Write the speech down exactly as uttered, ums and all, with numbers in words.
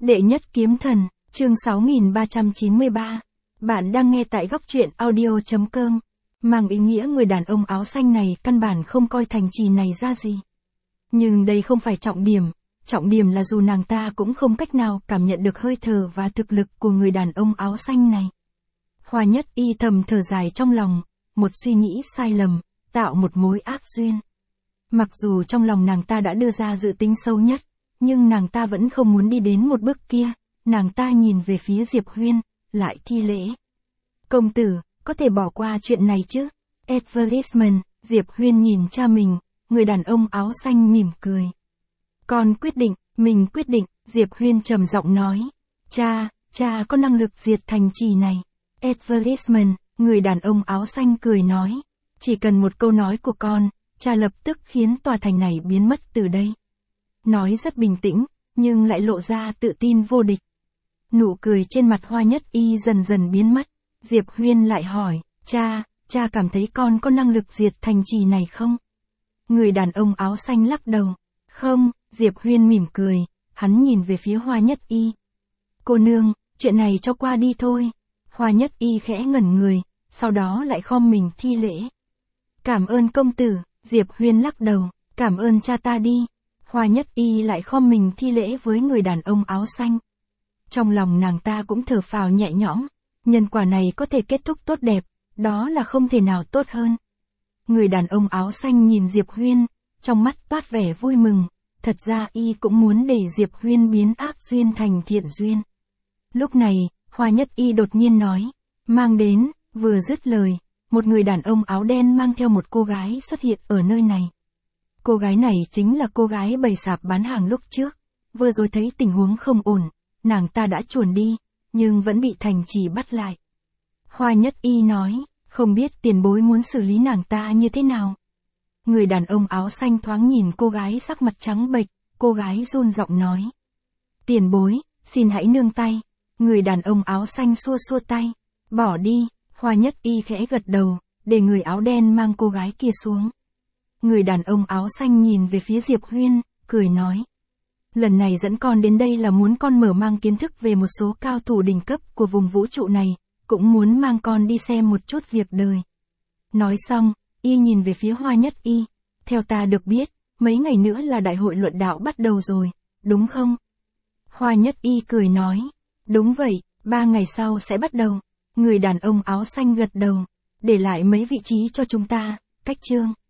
Đệ nhất kiếm thần, chương sáu nghìn ba trăm chín mươi ba. Bạn đang nghe tại góc truyện audio chấm com. Mang ý nghĩa người đàn ông áo xanh này căn bản không coi thành trì này ra gì. Nhưng đây không phải trọng điểm, trọng điểm là dù nàng ta cũng không cách nào cảm nhận được hơi thở và thực lực của người đàn ông áo xanh này. Hoa Nhất Y thầm thở dài trong lòng, một suy nghĩ sai lầm, tạo một mối ác duyên. Mặc dù trong lòng nàng ta đã đưa ra dự tính sâu nhất, nhưng nàng ta vẫn không muốn đi đến một bước kia, nàng ta nhìn về phía Diệp Huyên, lại thi lễ. Công tử, có thể bỏ qua chuyện này chứ? Advertisement, Diệp Huyên nhìn cha mình, người đàn ông áo xanh mỉm cười. Con quyết định, mình quyết định, Diệp Huyên trầm giọng nói. Cha, cha có năng lực diệt thành trì này. Advertisement, người đàn ông áo xanh cười nói. Chỉ cần một câu nói của con, cha lập tức khiến tòa thành này biến mất từ đây. Nói rất bình tĩnh, nhưng lại lộ ra tự tin vô địch. Nụ cười trên mặt Hoa Nhất Y dần dần biến mất. Diệp Huyên lại hỏi, cha, cha cảm thấy con có năng lực diệt thành trì này không? Người đàn ông áo xanh lắc đầu. Không, Diệp Huyên mỉm cười, hắn nhìn về phía Hoa Nhất Y. Cô nương, chuyện này cho qua đi thôi. Hoa Nhất Y khẽ ngẩn người, sau đó lại khom mình thi lễ. Cảm ơn công tử, Diệp Huyên lắc đầu, cảm ơn cha ta đi. Hoa Nhất Y lại khom mình thi lễ với người đàn ông áo xanh. Trong lòng nàng ta cũng thở phào nhẹ nhõm, nhân quả này có thể kết thúc tốt đẹp, đó là không thể nào tốt hơn. Người đàn ông áo xanh nhìn Diệp Huyên, trong mắt toát vẻ vui mừng, thật ra y cũng muốn để Diệp Huyên biến ác duyên thành thiện duyên. Lúc này, Hoa Nhất Y đột nhiên nói, mang đến, vừa dứt lời, một người đàn ông áo đen mang theo một cô gái xuất hiện ở nơi này. Cô gái này chính là cô gái bày sạp bán hàng lúc trước, vừa rồi thấy tình huống không ổn, nàng ta đã chuồn đi, nhưng vẫn bị thành trì bắt lại. Hoa Nhất Y nói, không biết tiền bối muốn xử lý nàng ta như thế nào. Người đàn ông áo xanh thoáng nhìn cô gái sắc mặt trắng bệch, cô gái run giọng nói. Tiền bối, xin hãy nương tay. Người đàn ông áo xanh xua xua tay, bỏ đi. Hoa Nhất Y khẽ gật đầu, để người áo đen mang cô gái kia xuống. Người đàn ông áo xanh nhìn về phía Diệp Huyên, cười nói. Lần này dẫn con đến đây là muốn con mở mang kiến thức về một số cao thủ đỉnh cấp của vùng vũ trụ này, cũng muốn mang con đi xem một chút việc đời. Nói xong, y nhìn về phía Hoa Nhất Y. Theo ta được biết, mấy ngày nữa là đại hội luận đạo bắt đầu rồi, đúng không? Hoa Nhất Y cười nói. Đúng vậy, ba ngày sau sẽ bắt đầu. Người đàn ông áo xanh gật đầu. Để lại mấy vị trí cho chúng ta, cách chương.